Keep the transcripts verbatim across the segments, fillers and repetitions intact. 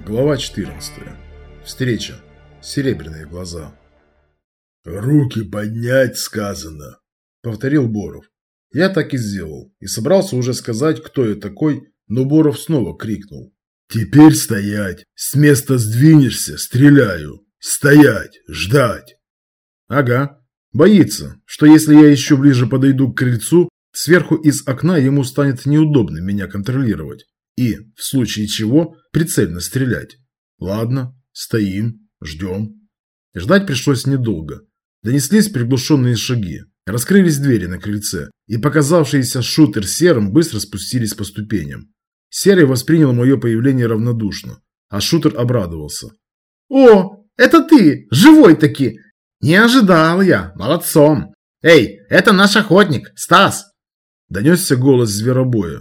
Глава четырнадцатая. Встреча. Серебряные глаза. «Руки поднять сказано», — повторил Боров. Я так и сделал, и собрался уже сказать, кто я такой, но Боров снова крикнул. «Теперь стоять! С места сдвинешься, стреляю! Стоять! Ждать!» Ага. Боится, что если я еще ближе подойду к крыльцу, сверху из окна ему станет неудобно меня контролировать. И, в случае чего, прицельно стрелять. Ладно, стоим, ждем. Ждать пришлось недолго. Донеслись приглушенные шаги. Раскрылись двери на крыльце, и показавшийся шутер Серым быстро спустились по ступеням. Серый воспринял мое появление равнодушно, а шутер обрадовался. «О, это ты! Живой-таки! Не ожидал я! Молодцом! Эй, это наш охотник, Стас!» Донесся голос зверобоя.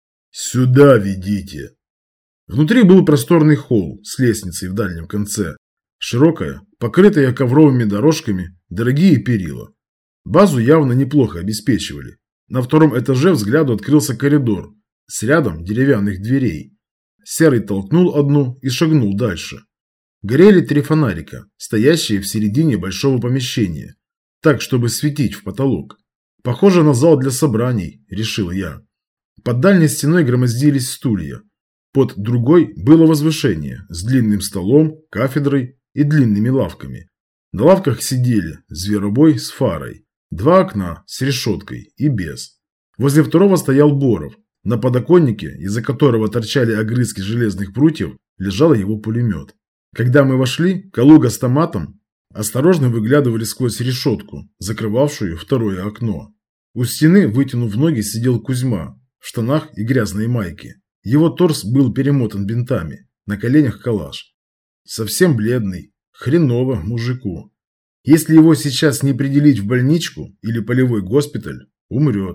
«Сюда ведите!» Внутри был просторный холл с лестницей в дальнем конце. Широкая, покрытая ковровыми дорожками, дорогие перила. Базу явно неплохо обеспечивали. На втором этаже взгляду открылся коридор с рядом деревянных дверей. Серый толкнул одну и шагнул дальше. Горели три фонарика, стоящие в середине большого помещения, так, чтобы светить в потолок. Похоже на зал для собраний, решил я. Под дальней стеной громоздились стулья. Под другой было возвышение с длинным столом, кафедрой и длинными лавками. На лавках сидели зверобой с фарой, два окна с решеткой и без. Возле второго стоял Боров. На подоконнике, из-за которого торчали огрызки железных прутьев, лежал его пулемет. Когда мы вошли, Калуга с томатом осторожно выглядывали сквозь решетку, закрывавшую второе окно. У стены, вытянув ноги, сидел Кузьма в штанах и грязной майке. Его торс был перемотан бинтами, на коленях калаш. Совсем бледный, хреново мужику. Если его сейчас не определить в больничку или полевой госпиталь, умрет.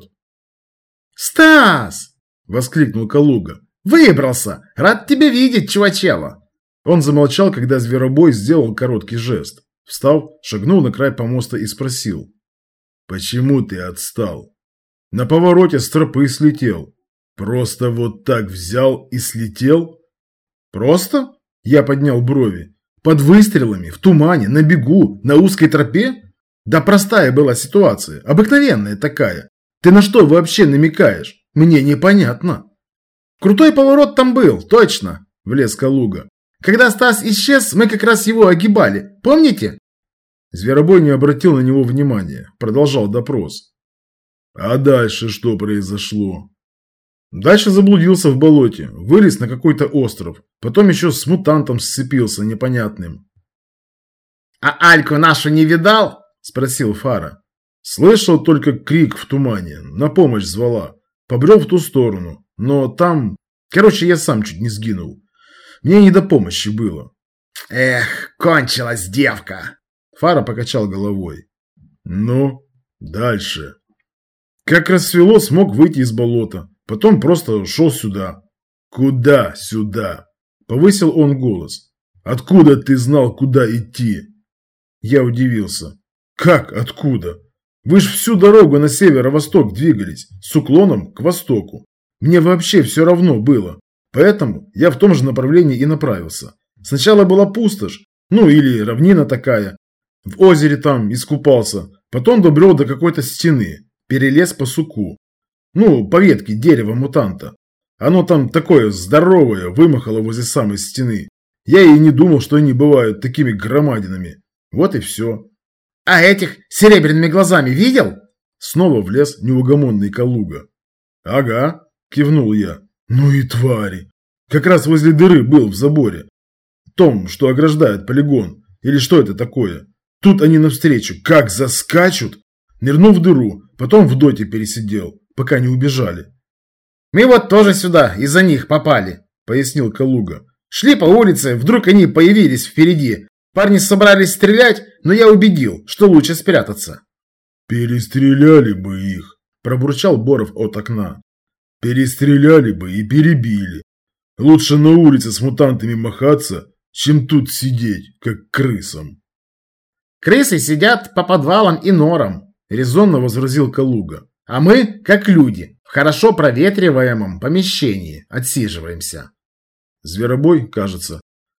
«Стас!» – воскликнул Калуга. «Выбрался! Рад тебя видеть, чувачело!» Он замолчал, когда зверобой сделал короткий жест. Встав, шагнул на край помоста и спросил. «Почему ты отстал?» «На повороте с тропы слетел». «Просто вот так взял и слетел?» «Просто?» – я поднял брови. «Под выстрелами, в тумане, на бегу, на узкой тропе? Да простая была ситуация, обыкновенная такая. Ты на что вообще намекаешь? Мне непонятно». «Крутой поворот там был, точно», – влез Калуга. «Когда Стас исчез, мы как раз его огибали, помните?» Зверобой не обратил на него внимания, продолжал допрос. «А дальше что произошло?» Дальше заблудился в болоте, вылез на какой-то остров, потом еще с мутантом сцепился непонятным. «А Альку нашу не видал?» – спросил Фара. Слышал только крик в тумане, на помощь звала. Побрел в ту сторону, но там... Короче, я сам чуть не сгинул. Мне не до помощи было. «Эх, кончилась девка!» Фара покачал головой. «Ну, дальше?» Как рассвело, смог выйти из болота. Потом просто шел сюда. «Куда сюда?» Повысил он голос. «Откуда ты знал, куда идти?» Я удивился. «Как откуда? Вы ж всю дорогу на северо-восток двигались, с уклоном к востоку. Мне вообще все равно было. Поэтому я в том же направлении и направился. Сначала была пустошь, ну или равнина такая. В озере там искупался. Потом добрел до какой-то стены, перелез по суку. Ну, по ветке дерева-мутанта. Оно там такое здоровое, вымахало возле самой стены. Я и не думал, что они бывают такими громадинами. Вот и все». «А этих серебряными глазами видел?» Снова влез неугомонный Калуга. «Ага», кивнул я. «Ну и твари! Как раз возле дыры был в заборе. Том, что ограждает полигон. Или что это такое? Тут они навстречу, как заскачут!» Нырнул в дыру, потом в доте пересидел, пока не убежали. «Мы вот тоже сюда из-за них попали», — пояснил Калуга. «Шли по улице, вдруг они появились впереди. Парни собрались стрелять, но я убедил, что лучше спрятаться». «Перестреляли бы их», — пробурчал Боров от окна. «Перестреляли бы и перебили. Лучше на улице с мутантами махаться, чем тут сидеть, как крысам». «Крысы сидят по подвалам и норам», — резонно возразил Калуга. «А мы, как люди, в хорошо проветриваемом помещении отсиживаемся». Зверобой, кажется,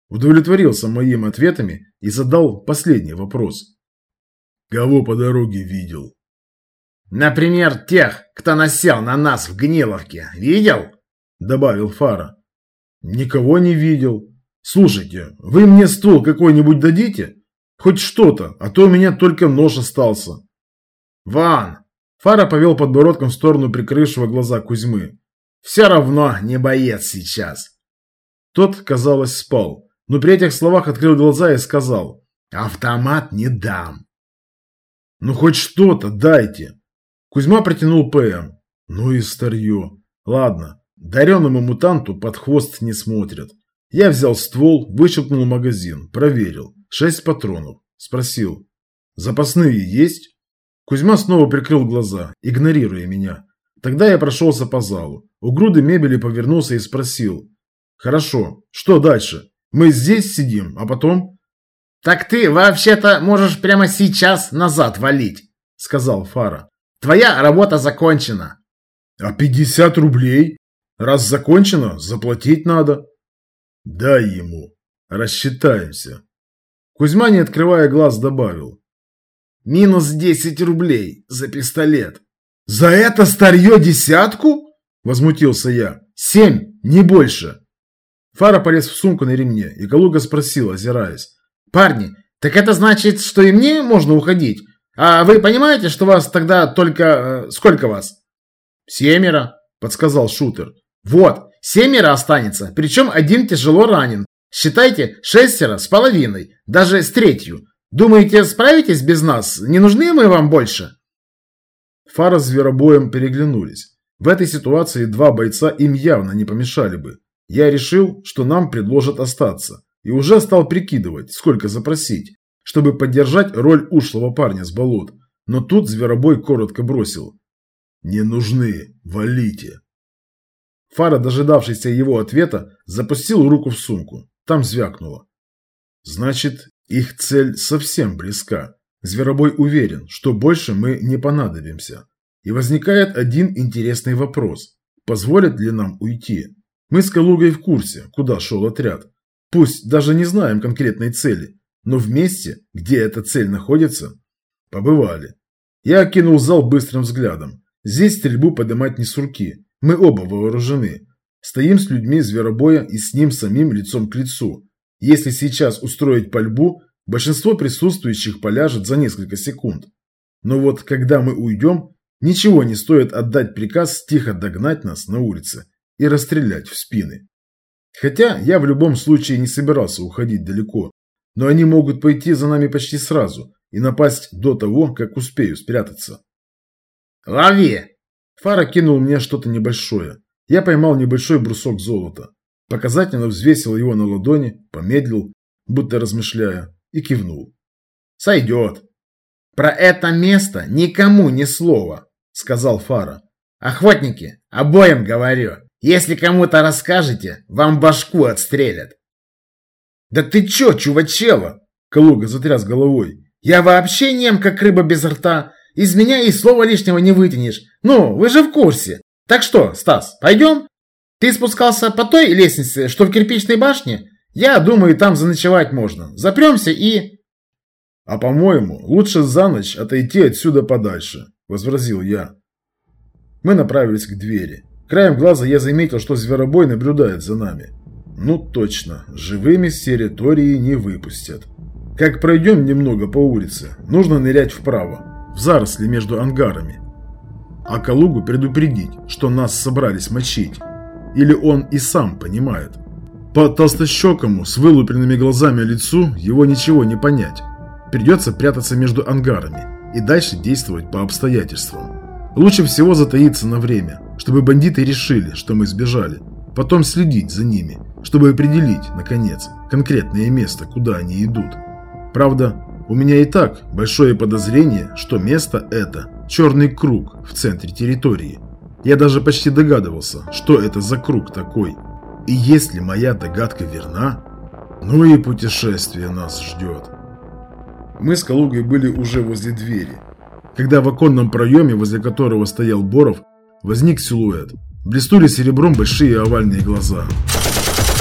удовлетворился моими ответами и задал последний вопрос. Кого по дороге видел? Например, тех, кто насел на нас в Гниловке. Видел? Добавил Фара. Никого не видел. Слушайте, вы мне ствол какой-нибудь дадите? Хоть что-то, а то у меня только нож остался. Вон. Фара повел подбородком в сторону прикрывшего глаза Кузьмы. Все равно не боец сейчас. Тот, казалось, спал, но при этих словах открыл глаза и сказал: автомат не дам. Ну хоть что-то дайте. Кузьма протянул ПМ. Ну и старье. Ладно, дареному мутанту под хвост не смотрят. Я взял ствол, выщелкнул магазин, проверил. Шесть патронов. Спросил: запасные есть? Кузьма снова прикрыл глаза, игнорируя меня. Тогда я прошелся по залу. У груды мебели повернулся и спросил: хорошо, что дальше? Мы здесь сидим, а потом... Так ты вообще-то можешь прямо сейчас назад валить, сказал Фара. Твоя работа закончена. А пятьдесят рублей? Раз закончено, заплатить надо. Дай ему. Рассчитаемся. Кузьма, не открывая глаз, добавил: минус десять рублей за пистолет. За это старье десятку? Возмутился я. Семь, не больше. Фара полез в сумку на ремне, и Калуга спросил, озираясь: парни, так это значит, что и мне можно уходить? А вы понимаете, что вас тогда только... Э, сколько вас? Семеро, подсказал шутер. Вот, семеро останется, причем один тяжело ранен. Считайте, шестеро с половиной, даже с третью. Думаете, справитесь без нас? Не нужны мы вам больше? Фара с Зверобоем переглянулись. В этой ситуации два бойца им явно не помешали бы. Я решил, что нам предложат остаться, и уже стал прикидывать, сколько запросить, чтобы поддержать роль ушлого парня с болот. Но тут Зверобой коротко бросил: не нужны, валите. Фара, дожидавшийся его ответа, запустил руку в сумку. Там звякнуло. Значит, их цель совсем близка. Зверобой уверен, что больше мы не понадобимся. И возникает один интересный вопрос: позволят ли нам уйти? Мы с Калугой в курсе, куда шел отряд. Пусть даже не знаем конкретной цели, но в месте, где эта цель находится, побывали. Я окинул зал быстрым взглядом. Здесь стрельбу поднимать не с руки. Мы оба вооружены. Стоим с людьми Зверобоя и с ним самим лицом к лицу. Если сейчас устроить пальбу, большинство присутствующих поляжет за несколько секунд. Но вот когда мы уйдем, ничего не стоит отдать приказ тихо догнать нас на улице и расстрелять в спины. Хотя я в любом случае не собирался уходить далеко, но они могут пойти за нами почти сразу и напасть до того, как успею спрятаться. «Лови!» Фара кинул мне что-то небольшое. Я поймал небольшой брусок золота. Показательно взвесил его на ладони, помедлил, будто размышляя, и кивнул. «Сойдет!» «Про это место никому ни слова», — сказал Фара. «Охотники, обоим говорю, если кому-то расскажете, вам башку отстрелят». «Да ты чё, чувачела?» — Калуга затряс головой. «Я вообще нем, как рыба без рта. Из меня и слова лишнего не вытянешь. Ну, вы же в курсе. Так что, Стас, пойдем? Ты спускался по той лестнице, что в кирпичной башне? Я думаю, там заночевать можно. Запремся и...» «А по-моему, лучше за ночь отойти отсюда подальше», — возразил я. Мы направились к двери. Краем глаза я заметил, что Зверобой наблюдает за нами. Ну точно, живыми с территории не выпустят. Как пройдем немного по улице, нужно нырять вправо, в заросли между ангарами. А Калугу предупредить, что нас собрались мочить. Или он и сам понимает. По толстощекому, с вылупленными глазами лицу его ничего не понять. Придется прятаться между ангарами и дальше действовать по обстоятельствам. Лучше всего затаиться на время, чтобы бандиты решили, что мы сбежали. Потом следить за ними, чтобы определить, наконец, конкретное место, куда они идут. Правда, у меня и так большое подозрение, что место это черный круг в центре территории. Я даже почти догадывался, что это за круг такой. И если моя догадка верна, ну и путешествие нас ждет. Мы с Калугой были уже возле двери, когда в оконном проеме, возле которого стоял Боров, возник силуэт. Блеснули серебром большие овальные глаза.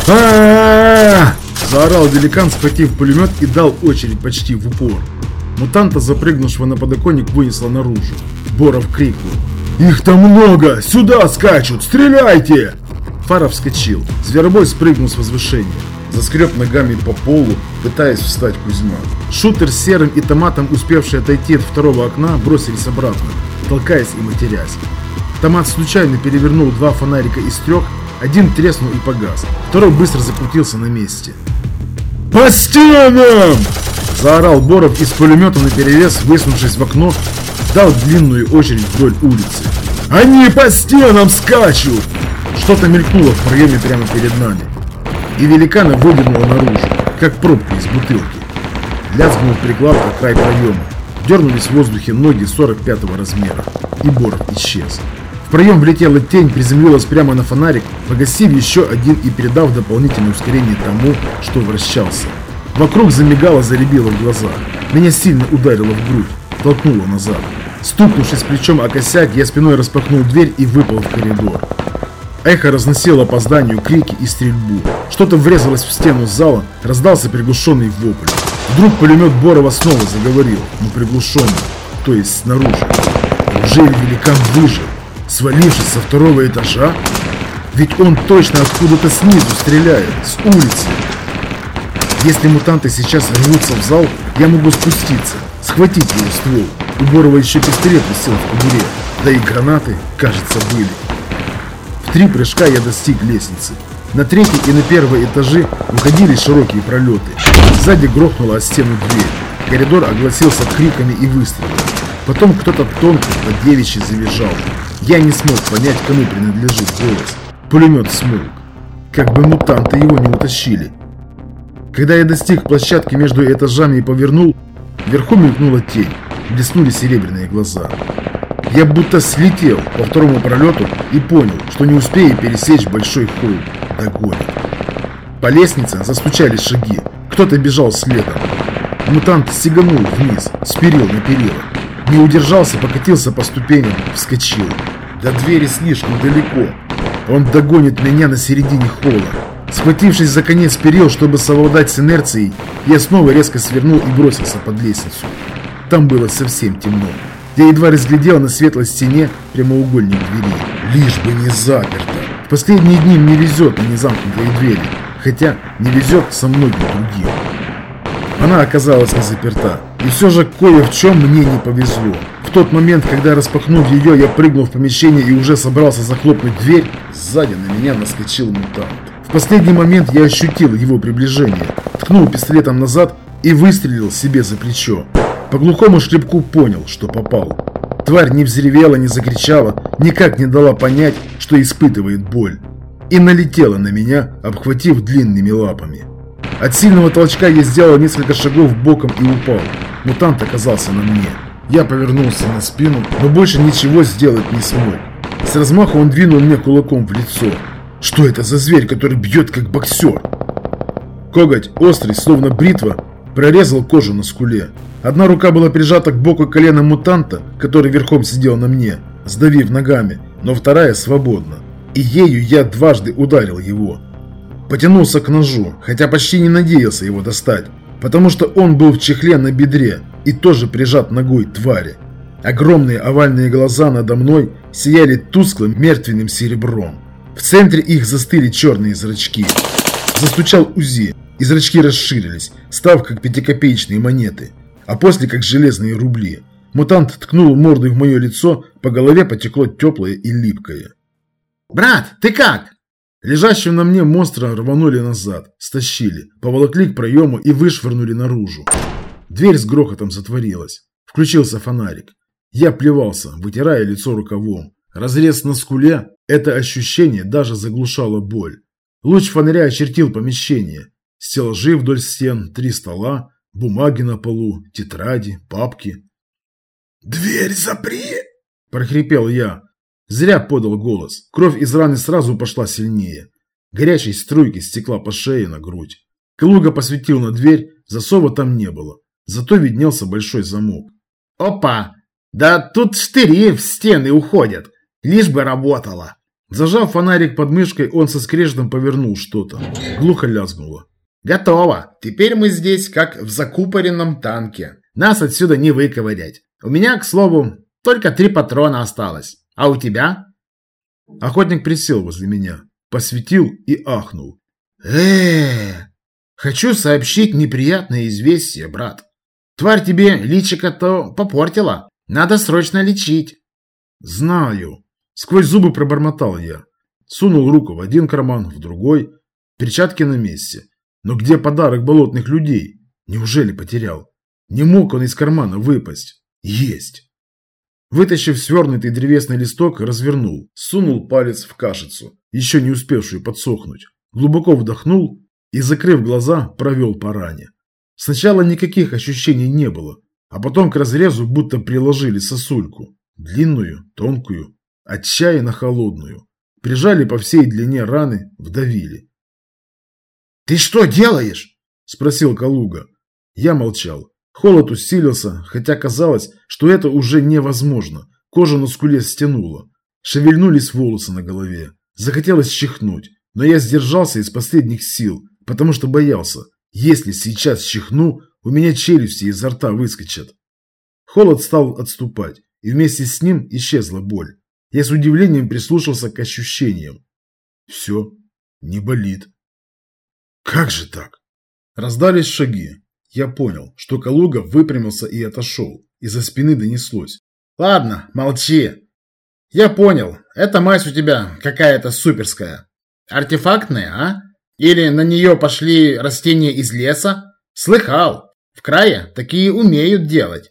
А-а-а! Заорал великан, схватив пулемет и дал очередь почти в упор. Мутанта, запрыгнувшего на подоконник, вынесло наружу. Боров крикнул: «Их там много! Сюда скачут! Стреляйте!» Фара вскочил. Зверобой спрыгнул с возвышения. Заскреб ногами по полу, пытаясь встать Кузьма. Шутер с Серым и Томатом, успевшие отойти от второго окна, бросились обратно, толкаясь и матерясь. Томат случайно перевернул два фонарика из трех, один треснул и погас, второй быстро закрутился на месте. «По стенам!» – заорал Боров из пулемета наперевес, высунувшись в окно, дал длинную очередь вдоль улицы. «Они по стенам скачут!» Что-то мелькнуло в проеме прямо перед нами, и великана выдернуло наружу, как пробка из бутылки. Лязгнул приклад о край проема, дернулись в воздухе ноги сорок пятого размера, и Боров исчез. В проем влетела тень, приземлилась прямо на фонарик, погасив еще один и передав дополнительное ускорение тому, что вращался. Вокруг замигало, заребило в глазах. Меня сильно ударило в грудь, толкнуло назад. Стукнувшись плечом о косяк, я спиной распахнул дверь и выпал в коридор. Эхо разносило по зданию крики и стрельбу. Что-то врезалось в стену зала, раздался приглушенный вопль. Вдруг пулемет Борова снова заговорил, но приглушенно, то есть снаружи. Неужели великан выжил, свалившись со второго этажа? Ведь он точно откуда-то снизу стреляет, с улицы. Если мутанты сейчас рвутся в зал, я могу спуститься, схватить его ствол. У Борова еще пистолет висел в кобуре, да и гранаты, кажется, были. В три прыжка я достиг лестницы. На третий и на первый этажи уходили широкие пролеты. Сзади грохнула о стену дверь. Коридор огласился криками и выстрелами. Потом кто-то тонко по-девичьи завизжал. Я не смог понять, кому принадлежит голос. Пулемет смолк. Как бы мутанты его не утащили. Когда я достиг площадки между этажами и повернул, вверху мелькнула тень. Блеснули серебряные глаза. Я будто слетел по второму пролету и понял, что не успею пересечь большой холл. Догонит. По лестнице застучали шаги. Кто-то бежал следом. Мутант сиганул вниз, с перил на перила. Не удержался, покатился по ступеням, вскочил. До двери слишком далеко. Он догонит меня на середине холла. Схватившись за конец перил, чтобы совладать с инерцией, я снова резко свернул и бросился под лестницу. Там было совсем темно. Я едва разглядел на светлой стене прямоугольник двери. Лишь бы не заперто. В последние дни мне везет на незамкнутые двери, хотя не везет со многим другим. Она оказалась не заперта, и все же кое в чем мне не повезло. В тот момент, когда, распахнув ее, я прыгнул в помещение и уже собрался захлопнуть дверь, сзади на меня наскочил мутант. В последний момент я ощутил его приближение, ткнул пистолетом назад и выстрелил себе за плечо. По глухому шлепку понял, что попал. Тварь не взревела, не закричала, никак не дала понять, что испытывает боль. И налетела на меня, обхватив длинными лапами. От сильного толчка я сделал несколько шагов боком и упал. Мутант оказался на мне. Я повернулся на спину, но больше ничего сделать не смог. С размаху он двинул мне кулаком в лицо. Что это за зверь, который бьет как боксер? Коготь, острый, словно бритва, прорезал кожу на скуле. Одна рука была прижата к боку колена мутанта, который верхом сидел на мне, сдавив ногами, но вторая свободна. И ею я дважды ударил его. Потянулся к ножу, хотя почти не надеялся его достать, потому что он был в чехле на бедре и тоже прижат ногой твари. Огромные овальные глаза надо мной сияли тусклым мертвенным серебром. В центре их застыли черные зрачки. Застучал УЗИ, и зрачки расширились, став как пятикопеечные монеты, а после как железные рубли. Мутант ткнул мордой в мое лицо, по голове потекло теплое и липкое. «Брат, ты как?» Лежащего на мне монстра рванули назад, стащили, поволокли к проему и вышвырнули наружу. Дверь с грохотом затворилась. Включился фонарик. Я плевался, вытирая лицо рукавом. Разрез на скуле, это ощущение даже заглушало боль. Луч фонаря очертил помещение. Стеллажи вдоль стен, три стола, бумаги на полу, тетради, папки. «Дверь запри!» – прохрипел я. Зря подал голос. Кровь из раны сразу пошла сильнее. Горячей струйки стекла по шее на грудь. Калуга посветил на дверь, засова там не было. Зато виднелся большой замок. «Опа! Да тут штыри в стены уходят. Лишь бы работало!» Зажав фонарик под мышкой, он со скрежетом повернул что-то. Глухо лязгнуло. Готово. Теперь мы здесь, как в закупоренном танке. Нас отсюда не выковырять. У меня, к слову, только три патрона осталось. А у тебя? Охотник присел возле меня, посветил и ахнул. Э-э-э, хочу сообщить неприятное известие, брат. Тварь тебе личико-то попортила. Надо срочно лечить. Знаю. Сквозь зубы пробормотал я. Сунул руку в один карман, в другой. Перчатки на месте. Но где подарок болотных людей? Неужели потерял? Не мог он из кармана выпасть. Есть. Вытащив свернутый древесный листок, развернул. Сунул палец в кашицу, еще не успевшую подсохнуть. Глубоко вдохнул и, закрыв глаза, провел по ране. Сначала никаких ощущений не было, а потом к разрезу будто приложили сосульку. Длинную, тонкую, отчаянно холодную. Прижали по всей длине раны, вдавили. «Ты что делаешь?» – спросил Калуга. Я молчал. Холод усилился, хотя казалось, что это уже невозможно. Кожа на скуле стянула. Шевельнулись волосы на голове. Захотелось чихнуть, но я сдержался из последних сил, потому что боялся. Если сейчас чихну, у меня челюсти изо рта выскочат. Холод стал отступать, и вместе с ним исчезла боль. Я с удивлением прислушался к ощущениям. Все, не болит. Как же так? Раздались шаги. Я понял, что Калуга выпрямился и отошел. Из-за спины донеслось. Ладно, молчи. Я понял, эта мазь у тебя какая-то суперская. Артефактная, а? Или на нее пошли растения из леса? Слыхал, в крае такие умеют делать.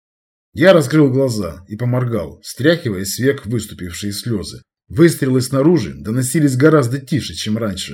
Я раскрыл глаза и поморгал, стряхивая с век выступившие слезы. Выстрелы снаружи доносились гораздо тише, чем раньше.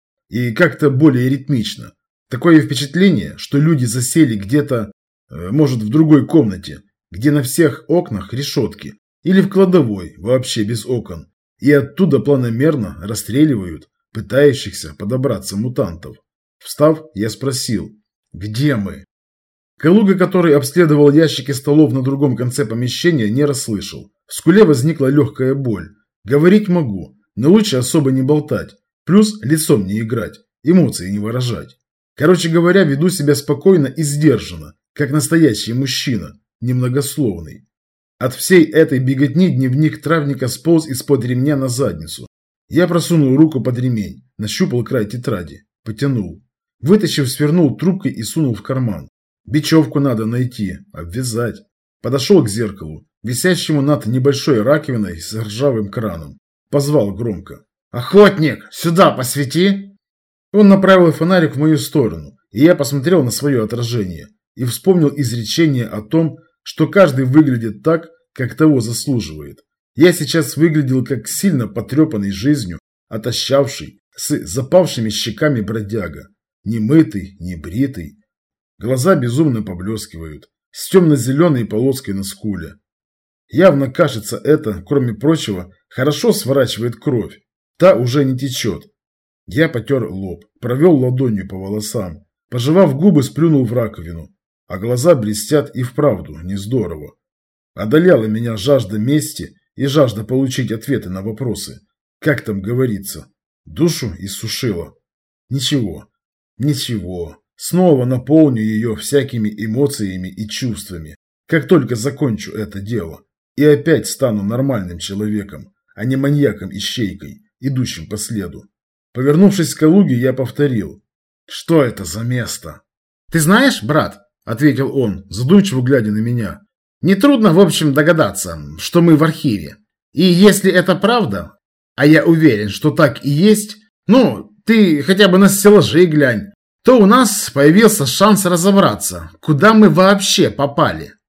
И как-то более ритмично. Такое впечатление, что люди засели где-то, может, в другой комнате, где на всех окнах решетки, или в кладовой, вообще без окон, и оттуда планомерно расстреливают пытающихся подобраться мутантов. Встав, я спросил, где мы? Калуга, который обследовал ящики столов на другом конце помещения, не расслышал. В скуле возникла легкая боль. Говорить могу, но лучше особо не болтать. Плюс лицом не играть, эмоции не выражать. Короче говоря, веду себя спокойно и сдержанно, как настоящий мужчина, немногословный. От всей этой беготни дневник травника сполз из-под ремня на задницу. Я просунул руку под ремень, нащупал край тетради, потянул. Вытащив, свернул трубкой и сунул в карман. Бечевку надо найти, обвязать. Подошел к зеркалу, висящему над небольшой раковиной с ржавым краном. Позвал громко. «Охотник, сюда посвети!» Он направил фонарик в мою сторону, и я посмотрел на свое отражение и вспомнил изречение о том, что каждый выглядит так, как того заслуживает. Я сейчас выглядел как сильно потрепанный жизнью, отощавший, с запавшими щеками бродяга. Не мытый, не бритый. Глаза безумно поблескивают, с темно-зеленой полоской на скуле. Явно, кажется, это, кроме прочего, хорошо сворачивает кровь. Та уже не течет. Я потер лоб, провел ладонью по волосам, пожевав губы, сплюнул в раковину. А глаза блестят и вправду не здорово. Одолела меня жажда мести и жажда получить ответы на вопросы. Как там говорится? Душу иссушила. Ничего, ничего. Снова наполню ее всякими эмоциями и чувствами, как только закончу это дело. И опять стану нормальным человеком, а не маньяком-ищейкой, идущим по следу. Повернувшись к Калуге, я повторил. Что это за место? Ты знаешь, брат, ответил он, задумчиво глядя на меня. Нетрудно, в общем, догадаться, что мы в архиве. И если это правда, а я уверен, что так и есть, ну, ты хотя бы на стеллажи глянь, то у нас появился шанс разобраться, куда мы вообще попали.